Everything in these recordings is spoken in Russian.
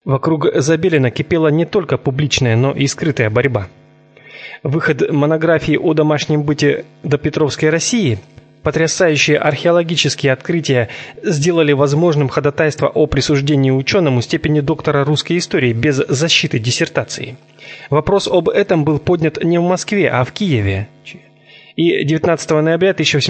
Вокруг Забелина кипела не только публичная, но и скрытая борьба. Выход монографии о домашнем быте допетровской России, потрясающие археологические открытия сделали возможным ходатайство о присуждении ученому степени доктора русской истории без защиты диссертации. Вопрос об этом был поднят не в Москве, а в Киеве. И 19 ноября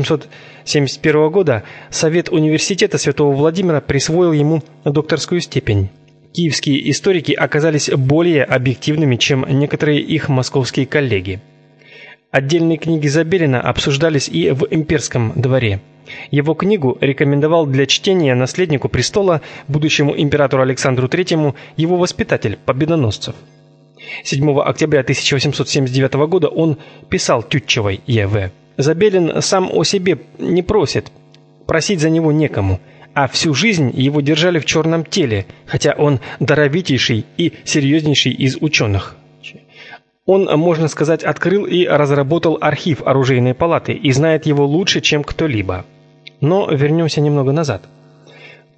1871 года Совет университета Святого Владимира присвоил ему докторскую степень. Киевские историки оказались более объективными, чем некоторые их московские коллеги. Отдельные книги Забелина обсуждались и в имперском дворе. Его книгу рекомендовал для чтения наследнику престола, будущему императору Александру III, его воспитатель Победоносцев. 7 октября 1879 года он писал Тютчевой Е.В.: «Забелин сам о себе не просит, просить за него некому, а всю жизнь его держали в черном теле, хотя он даровитейший и серьезнейший из ученых. Он, можно сказать, открыл и разработал архив оружейной палаты и знает его лучше, чем кто-либо». Но вернемся немного назад. В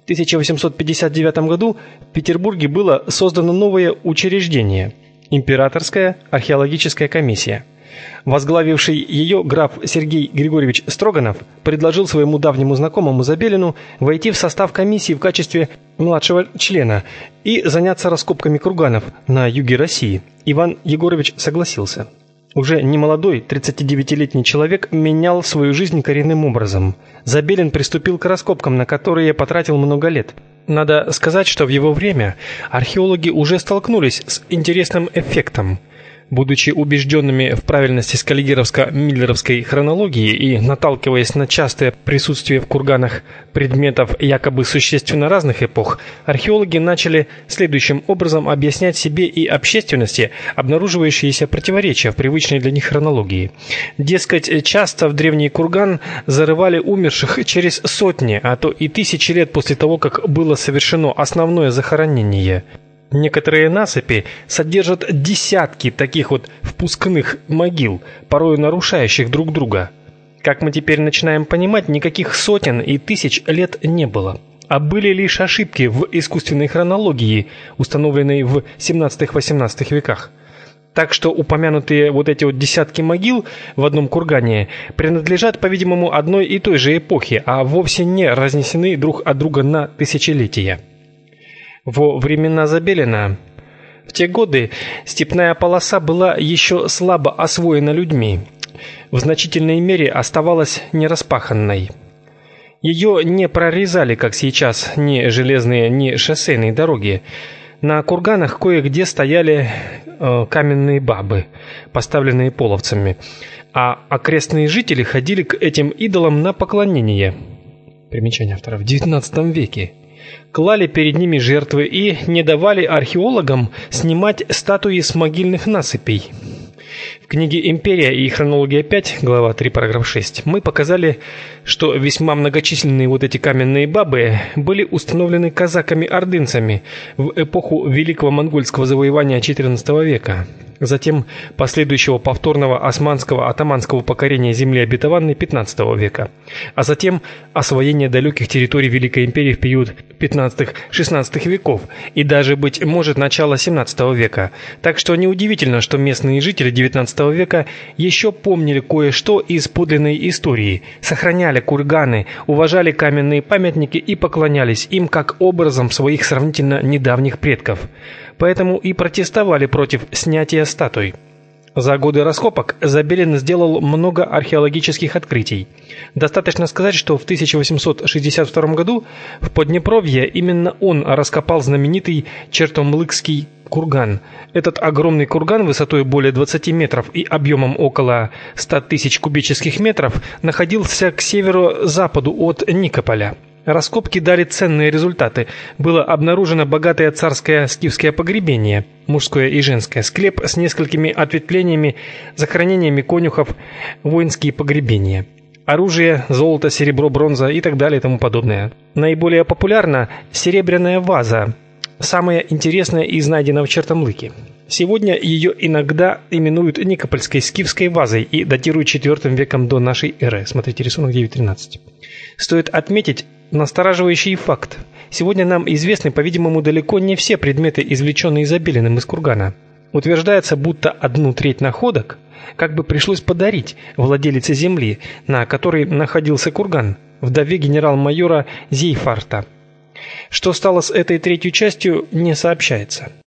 1859 году в Петербурге было создано новое учреждение – Императорская археологическая комиссия. Возглавивший ее граф Сергей Григорьевич Строганов предложил своему давнему знакомому Забелину войти в состав комиссии в качестве младшего члена и заняться раскопками курганов на юге России. Иван Егорович согласился. Уже немолодой, 39-летний человек менял свою жизнь коренным образом. Забелин приступил к раскопкам, на которые потратил много лет. Надо сказать, что в его время археологи уже столкнулись с интересным эффектом. Будучи убежденными в правильности скаллигеровско-миллеровской хронологии и наталкиваясь на частое присутствие в курганах предметов якобы существенно разных эпох, археологи начали следующим образом объяснять себе и общественности обнаруживающиеся противоречия в привычной для них хронологии. Дескать, часто в древний курган зарывали умерших через сотни, а то и тысячи лет после того, как было совершено основное захоронение. Некоторые насыпи содержат десятки таких вот впускных могил, порой нарушающих друг друга. Как мы теперь начинаем понимать, никаких сотен и тысяч лет не было, а были лишь ошибки в искусственной хронологии, установленной в 17-18 веках. Так что упомянутые вот эти вот десятки могил в одном кургане принадлежат, по-видимому, одной и той же эпохе, а вовсе не разнесены друг от друга на тысячелетия. Во времена Забелина, в те годы, степная полоса была еще слабо освоена людьми, в значительной мере оставалась нераспаханной. Ее не прорезали, как сейчас, ни железные, ни шоссейные дороги. На курганах кое-где стояли каменные бабы, поставленные половцами, а окрестные жители ходили к этим идолам на поклонение. Примечание автора: в XIX веке. Клали перед ними жертвы и не давали археологам снимать статуи с могильных насыпей. В книге «Империя и хронология 5», глава 3, параграф 6, мы показали, что весьма многочисленные вот эти каменные бабы были установлены казаками-ордынцами в эпоху Великого монгольского завоевания XIV века, затем последующего повторного османского-атаманского покорения земли обетованной XV века, а затем освоения далеких территорий Великой империи в период XV-XVI веков и даже, быть может, начала XVII века. Так что неудивительно, что местные жители XIX века еще помнили кое-что из подлинной истории, сохраняли курганы, уважали каменные памятники и поклонялись им как образом своих сравнительно недавних предков. Поэтому и протестовали против снятия статуй. За годы раскопок Забелин сделал много археологических открытий. Достаточно сказать, что в 1862 году в Поднепровье именно он раскопал знаменитый Чертомлыкский курган. Этот огромный курган высотой более 20 метров и объемом около 100 тысяч кубических метров находился к северо-западу от Никополя. Раскопки дали ценные результаты. Было обнаружено богатое царское скифское погребение, мужское и женское, склеп с несколькими ответвлениями, захоронениями конюхов, воинские погребения, оружие, золото, серебро, бронза и так далее и тому подобное. Наиболее популярна серебряная ваза, самая интересная из найденных в Чертомлыке. Сегодня ее иногда именуют Никопольской скифской вазой и датируют IV веком до нашей эры. Смотрите рисунок 9.13. Стоит отметить настораживающий факт. сегодня нам известны, по-видимому, далеко не все предметы, извлеченные Забелиным из кургана. Утверждается, будто 1/3 находок как бы пришлось подарить владелице земли, на которой находился курган, вдове генерал-майора Зейфарта. Что стало с этой третьей частью, не сообщается.